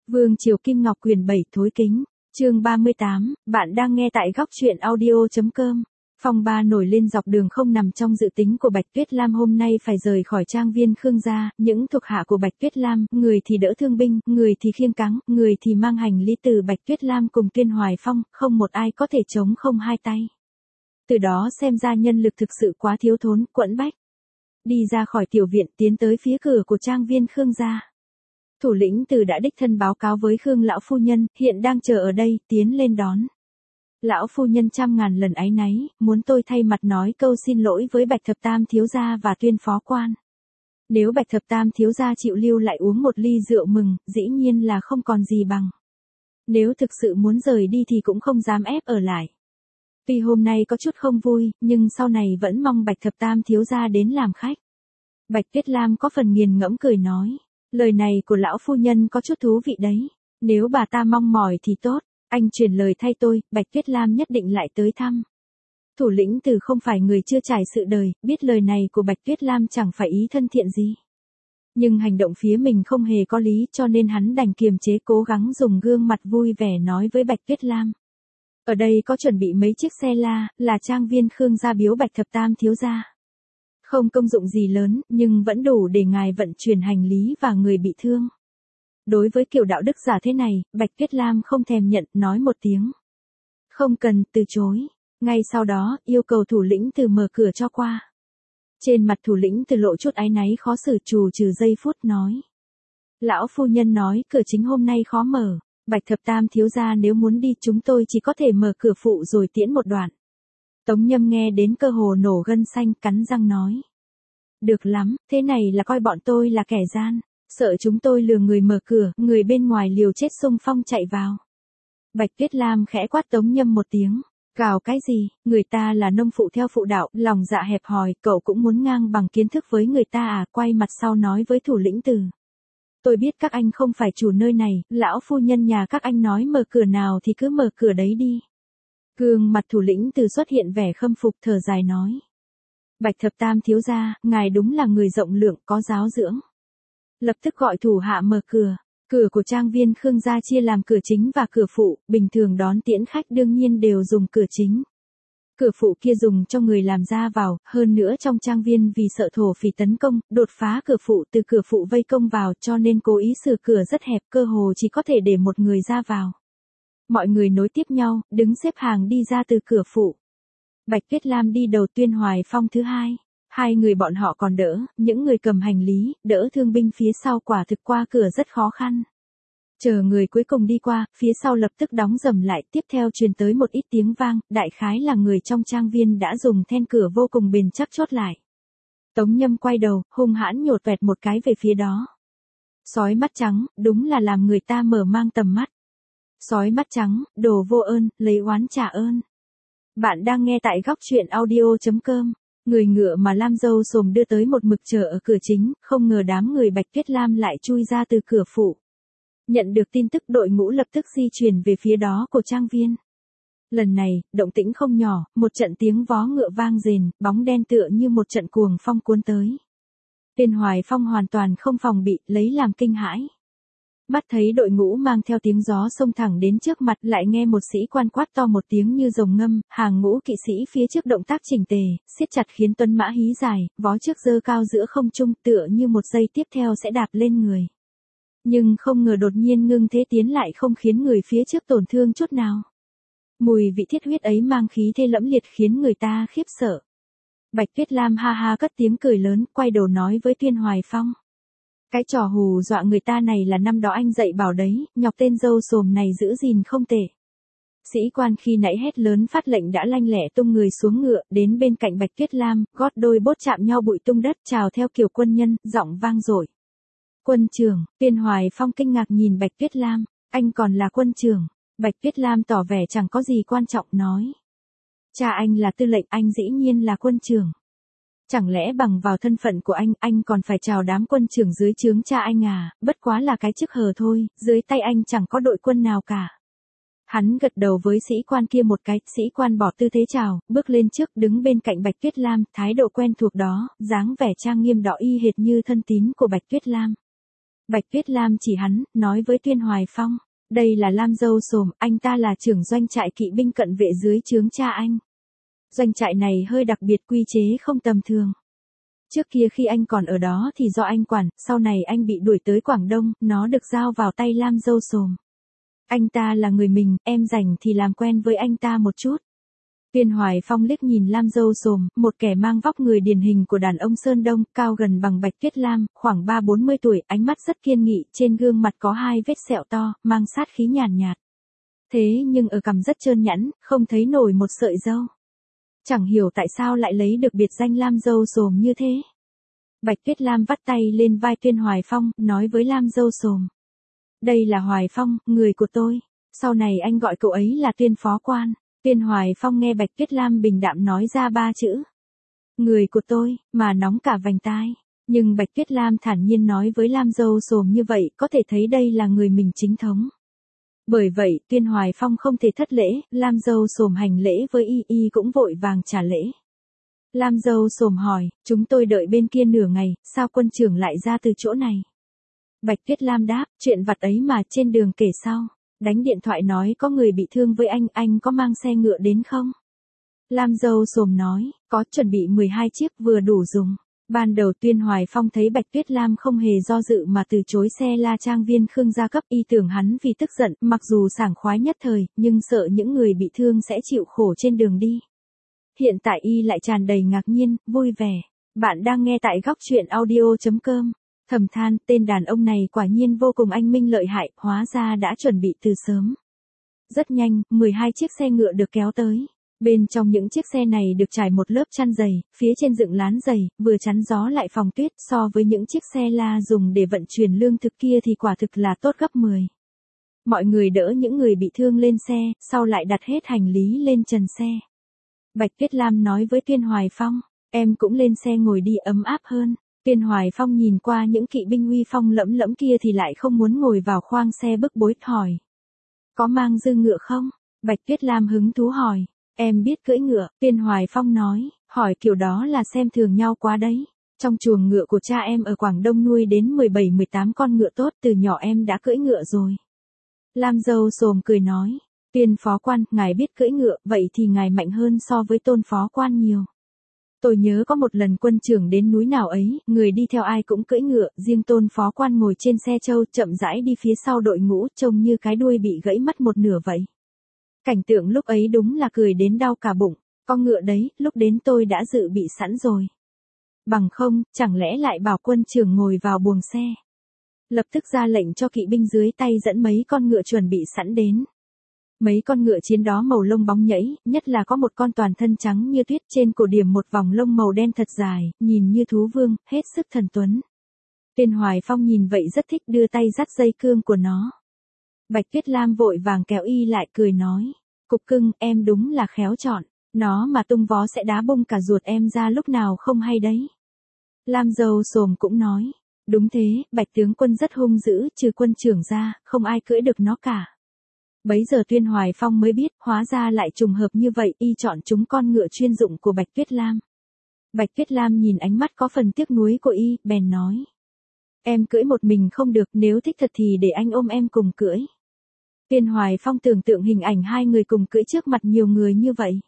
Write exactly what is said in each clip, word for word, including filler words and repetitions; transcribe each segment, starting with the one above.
Vương Triều Kim Ngọc quyển bảy thối kính, chương ba mươi tám, bạn đang nghe tại góc truyện audio.com. Phong ba nổi lên dọc đường không nằm trong dự tính của Bạch Tuyết Lam hôm nay phải rời khỏi trang viên Khương gia, những thuộc hạ của Bạch Tuyết Lam, người thì đỡ thương binh, người thì khiêng cáng, người thì mang hành lý từ Bạch Tuyết Lam cùng Tuyên Hoài Phong, không một ai có thể chống không hai tay. Từ đó xem ra nhân lực thực sự quá thiếu thốn, quẫn bách. Đi ra khỏi tiểu viện tiến tới phía cửa của trang viên Khương gia. Thủ lĩnh Từ đã đích thân báo cáo với Khương lão phu nhân, hiện đang chờ ở đây, tiến lên đón. Lão phu nhân trăm ngàn lần áy náy, muốn tôi thay mặt nói câu xin lỗi với Bạch Thập Tam thiếu gia và Tuyên phó quan. Nếu Bạch Thập Tam thiếu gia chịu lưu lại uống một ly rượu mừng, dĩ nhiên là không còn gì bằng. Nếu thực sự muốn rời đi thì cũng không dám ép ở lại. Tuy hôm nay có chút không vui, nhưng sau này vẫn mong Bạch Thập Tam thiếu gia đến làm khách. Bạch Tuyết Lam có phần nghiền ngẫm cười nói. Lời này của lão phu nhân có chút thú vị đấy. Nếu bà ta mong mỏi thì tốt, anh truyền lời thay tôi, Bạch Tuyết Lam nhất định lại tới thăm. Thủ lĩnh Từ không phải người chưa trải sự đời, biết lời này của Bạch Tuyết Lam chẳng phải ý thân thiện gì. Nhưng hành động phía mình không hề có lý cho nên hắn đành kiềm chế cố gắng dùng gương mặt vui vẻ nói với Bạch Tuyết Lam. Ở đây có chuẩn bị mấy chiếc xe la, là trang viên Khương gia biếu Bạch Thập Tam thiếu gia. Không công dụng gì lớn, nhưng vẫn đủ để ngài vận chuyển hành lý và người bị thương. Đối với kiểu đạo đức giả thế này, Bạch Tuyết Lam không thèm nhận, nói một tiếng. Không cần, từ chối. Ngay sau đó, yêu cầu thủ lĩnh Từ mở cửa cho qua. Trên mặt thủ lĩnh Từ lộ chút áy náy khó xử trù trừ giây phút nói. Lão phu nhân nói cửa chính hôm nay khó mở, Bạch Thập Tam thiếu gia nếu muốn đi chúng tôi chỉ có thể mở cửa phụ rồi tiễn một đoạn. Tống Nhâm nghe đến cơ hồ nổ gân xanh cắn răng nói. Được lắm, thế này là coi bọn tôi là kẻ gian, sợ chúng tôi lừa người mở cửa, người bên ngoài liều chết xung phong chạy vào. Bạch Tuyết Lam khẽ quát Tống Nhâm một tiếng, gào cái gì, người ta là nông phụ theo phụ đạo, lòng dạ hẹp hòi, cậu cũng muốn ngang bằng kiến thức với người ta à, quay mặt sau nói với thủ lĩnh Từ. Tôi biết các anh không phải chủ nơi này, lão phu nhân nhà các anh nói mở cửa nào thì cứ mở cửa đấy đi. Gương mặt thủ lĩnh Từ xuất hiện vẻ khâm phục thở dài nói. Bạch Thập Tam thiếu gia, ngài đúng là người rộng lượng có giáo dưỡng. Lập tức gọi thủ hạ mở cửa. Cửa của trang viên Khương gia chia làm cửa chính và cửa phụ, bình thường đón tiễn khách đương nhiên đều dùng cửa chính. Cửa phụ kia dùng cho người làm ra vào, hơn nữa trong trang viên vì sợ thổ phỉ tấn công, đột phá cửa phụ từ cửa phụ vây công vào cho nên cố ý sửa cửa rất hẹp, cơ hồ chỉ có thể để một người ra vào. Mọi người nối tiếp nhau, đứng xếp hàng đi ra từ cửa phụ. Bạch Tuyết Lam đi đầu, Tuyên Hoài Phong thứ hai. Hai người bọn họ còn đỡ, những người cầm hành lý, đỡ thương binh phía sau quả thực qua cửa rất khó khăn. Chờ người cuối cùng đi qua, phía sau lập tức đóng rầm lại, tiếp theo truyền tới một ít tiếng vang, đại khái là người trong trang viên đã dùng then cửa vô cùng bền chắc chốt lại. Tống Nhâm quay đầu, hung hãn nhột vẹt một cái về phía đó. Sói mắt trắng, đúng là làm người ta mở mang tầm mắt. Sói mắt trắng, đồ vô ơn, lấy oán trả ơn. Bạn đang nghe tại góc truyện audio.com. Người ngựa mà Lam Dâu Xồm đưa tới một mực chờ ở cửa chính, không ngờ đám người Bạch Tuyết Lam lại chui ra từ cửa phụ. Nhận được tin tức đội ngũ lập tức di chuyển về phía đó của trang viên. Lần này, động tĩnh không nhỏ, một trận tiếng vó ngựa vang rền, bóng đen tựa như một trận cuồng phong cuốn tới. Tuyên Hoài Phong hoàn toàn không phòng bị, lấy làm kinh hãi. Mắt thấy đội ngũ mang theo tiếng gió xông thẳng đến trước mặt, lại nghe một sĩ quan quát to một tiếng như rồng ngâm, hàng ngũ kỵ sĩ phía trước động tác chỉnh tề, siết chặt khiến tuấn mã hí dài, vó trước giơ cao giữa không trung tựa như một giây tiếp theo sẽ đạp lên người. Nhưng không ngờ đột nhiên ngưng thế tiến lại không khiến người phía trước tổn thương chút nào. Mùi vị thiết huyết ấy mang khí thế lẫm liệt khiến người ta khiếp sợ. Bạch Tuyết Lam ha ha cất tiếng cười lớn, quay đầu nói với Tuyên Hoài Phong. Cái trò hù dọa người ta này là năm đó anh dạy bảo đấy, nhọc tên dâu xồm này giữ gìn không tệ. Sĩ quan khi nãy hét lớn phát lệnh đã lanh lẹ tung người xuống ngựa, đến bên cạnh Bạch Tuyết Lam, gót đôi bốt chạm nhau bụi tung đất, chào theo kiểu quân nhân, giọng vang dội. Quân trưởng, Tuyên Hoài Phong kinh ngạc nhìn Bạch Tuyết Lam, anh còn là quân trưởng. Bạch Tuyết Lam tỏ vẻ chẳng có gì quan trọng nói. Cha anh là tư lệnh, anh dĩ nhiên là quân trưởng. Chẳng lẽ bằng vào thân phận của anh, anh còn phải chào đám quân trưởng dưới trướng cha anh à, bất quá là cái chức hờ thôi, dưới tay anh chẳng có đội quân nào cả. Hắn gật đầu với sĩ quan kia một cái, sĩ quan bỏ tư thế chào, bước lên trước đứng bên cạnh Bạch Tuyết Lam, thái độ quen thuộc đó, dáng vẻ trang nghiêm đỏ y hệt như thân tín của Bạch Tuyết Lam. Bạch Tuyết Lam chỉ hắn, nói với Tuyên Hoài Phong. Đây là Lam Dâu Xồm, anh ta là trưởng doanh trại kỵ binh cận vệ dưới trướng cha anh. Doanh trại này hơi đặc biệt, quy chế không tầm thường. Trước kia khi anh còn ở đó thì do anh quản, sau này anh bị đuổi tới Quảng Đông, nó được giao vào tay Lam Dâu Xồm. Anh ta là người mình, em rảnh thì làm quen với anh ta một chút. Tuyên Hoài Phong liếc nhìn Lam Dâu Xồm, một kẻ mang vóc người điển hình của đàn ông Sơn Đông, cao gần bằng Bạch Tuyết Lam, khoảng ba bốn mươi tuổi, ánh mắt rất kiên nghị, trên gương mặt có hai vết sẹo to, mang sát khí nhàn nhạt, nhạt. Thế nhưng ở cằm rất trơn nhẵn, không thấy nổi một sợi râu. Chẳng hiểu tại sao lại lấy được biệt danh Lam Dâu Xồm như thế. Bạch Tuyết Lam vắt tay lên vai Tuyên Hoài Phong, nói với Lam Dâu Xồm. Đây là Hoài Phong, người của tôi. Sau này anh gọi cậu ấy là Tuyên phó quan. Tuyên Hoài Phong nghe Bạch Tuyết Lam bình đạm nói ra ba chữ. Người của tôi, mà nóng cả vành tai. Nhưng Bạch Tuyết Lam thản nhiên nói với Lam Dâu Xồm như vậy, có thể thấy đây là người mình chính thống. Bởi vậy, Tuyên Hoài Phong không thể thất lễ, Lam Dâu Xồm hành lễ với y, y cũng vội vàng trả lễ. Lam Dâu Xồm hỏi, chúng tôi đợi bên kia nửa ngày, sao quân trưởng lại ra từ chỗ này? Bạch Tuyết Lam đáp, chuyện vặt ấy mà, trên đường kể sau. Đánh điện thoại nói có người bị thương với anh, anh có mang xe ngựa đến không? Lam Dâu Xồm nói, có, chuẩn bị mười hai chiếc vừa đủ dùng. Ban đầu Tuyên Hoài Phong thấy Bạch Tuyết Lam không hề do dự mà từ chối xe la trang viên Khương gia cấp, y tưởng hắn vì tức giận, mặc dù sảng khoái nhất thời, nhưng sợ những người bị thương sẽ chịu khổ trên đường đi. Hiện tại y lại tràn đầy ngạc nhiên, vui vẻ. Bạn đang nghe tại góc truyện audio chấm com. Thầm than, tên đàn ông này quả nhiên vô cùng anh minh lợi hại, hóa ra đã chuẩn bị từ sớm. Rất nhanh, mười hai chiếc xe ngựa được kéo tới. Bên trong những chiếc xe này được trải một lớp chăn dày, phía trên dựng lán dày, vừa chắn gió lại phòng tuyết, so với những chiếc xe la dùng để vận chuyển lương thực kia thì quả thực là tốt gấp mười. Mọi người đỡ những người bị thương lên xe, sau lại đặt hết hành lý lên trần xe. Bạch Tuyết Lam nói với Tuyên Hoài Phong, em cũng lên xe ngồi đi, ấm áp hơn. Tuyên Hoài Phong nhìn qua những kỵ binh uy phong lẫm lẫm kia thì lại không muốn ngồi vào khoang xe bức bối, hỏi. Có mang dư ngựa không? Bạch Tuyết Lam hứng thú hỏi. Em biết cưỡi ngựa, Tuyên Hoài Phong nói, hỏi kiểu đó là xem thường nhau quá đấy. Trong chuồng ngựa của cha em ở Quảng Đông nuôi đến mười bảy mười tám con ngựa tốt, từ nhỏ em đã cưỡi ngựa rồi. Lam Dâu Xồm cười nói, Tuyên phó quan, ngài biết cưỡi ngựa, vậy thì ngài mạnh hơn so với Tôn phó quan nhiều. Tôi nhớ có một lần quân trưởng đến núi nào ấy, người đi theo ai cũng cưỡi ngựa, riêng Tôn phó quan ngồi trên xe trâu chậm rãi đi phía sau đội ngũ, trông như cái đuôi bị gãy mất một nửa vậy. Cảnh tượng lúc ấy đúng là cười đến đau cả bụng, con ngựa đấy, lúc đến tôi đã dự bị sẵn rồi. Bằng không, chẳng lẽ lại bảo quân trưởng ngồi vào buồng xe. Lập tức ra lệnh cho kỵ binh dưới tay dẫn mấy con ngựa chuẩn bị sẵn đến. Mấy con ngựa chiến đó màu lông bóng nhẫy, nhất là có một con toàn thân trắng như tuyết, trên cổ điểm một vòng lông màu đen thật dài, nhìn như thú vương, hết sức thần tuấn. Tuyên Hoài Phong nhìn vậy rất thích, đưa tay dắt dây cương của nó. Bạch Tuyết Lam vội vàng kéo y lại, cười nói, cục cưng, em đúng là khéo chọn, nó mà tung vó sẽ đá bung cả ruột em ra lúc nào không hay đấy. Lam Dâu Xồm cũng nói, đúng thế, Bạch tướng quân rất hung dữ, trừ quân trưởng ra, không ai cưỡi được nó cả. Bấy giờ Tuyên Hoài Phong mới biết, hóa ra lại trùng hợp như vậy, y chọn chúng con ngựa chuyên dụng của Bạch Tuyết Lam. Bạch Tuyết Lam nhìn ánh mắt có phần tiếc nuối của y, bèn nói, em cưỡi một mình không được, nếu thích thật thì để anh ôm em cùng cưỡi. Tuyên Hoài Phong tưởng tượng hình ảnh hai người cùng cưỡi trước mặt nhiều người như vậy.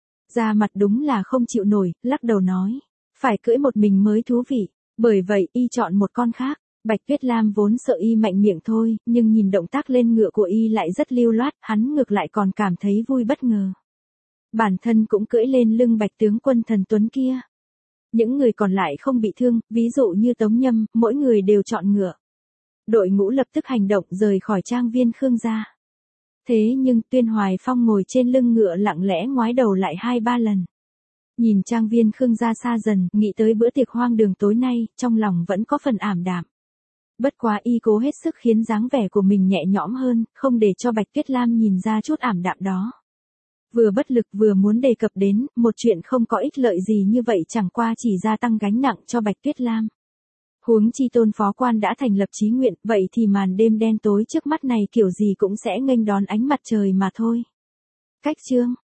Da mặt đúng là không chịu nổi, lắc đầu nói, phải cưỡi một mình mới thú vị, bởi vậy y chọn một con khác. Bạch Tuyết Lam vốn sợ y mạnh miệng thôi, nhưng nhìn động tác lên ngựa của y lại rất lưu loát, hắn ngược lại còn cảm thấy vui bất ngờ. Bản thân cũng cưỡi lên lưng Bạch tướng quân thần tuấn kia. Những người còn lại không bị thương, ví dụ như Tống Nhâm, mỗi người đều chọn ngựa. Đội ngũ lập tức hành động rời khỏi trang viên Khương gia. Thế nhưng Tuyên Hoài Phong ngồi trên lưng ngựa lặng lẽ ngoái đầu lại hai ba lần. Nhìn trang viên Khương gia xa dần, nghĩ tới bữa tiệc hoang đường tối nay, trong lòng vẫn có phần ảm đạm. Bất quá y cố hết sức khiến dáng vẻ của mình nhẹ nhõm hơn, không để cho Bạch Tuyết Lam nhìn ra chút ảm đạm đó. Vừa bất lực vừa muốn đề cập đến, một chuyện không có ích lợi gì như vậy chẳng qua chỉ gia tăng gánh nặng cho Bạch Tuyết Lam. Huống chi Tôn phó quan đã thành lập chí nguyện, vậy thì màn đêm đen tối trước mắt này kiểu gì cũng sẽ nghênh đón ánh mặt trời mà thôi. Cách chương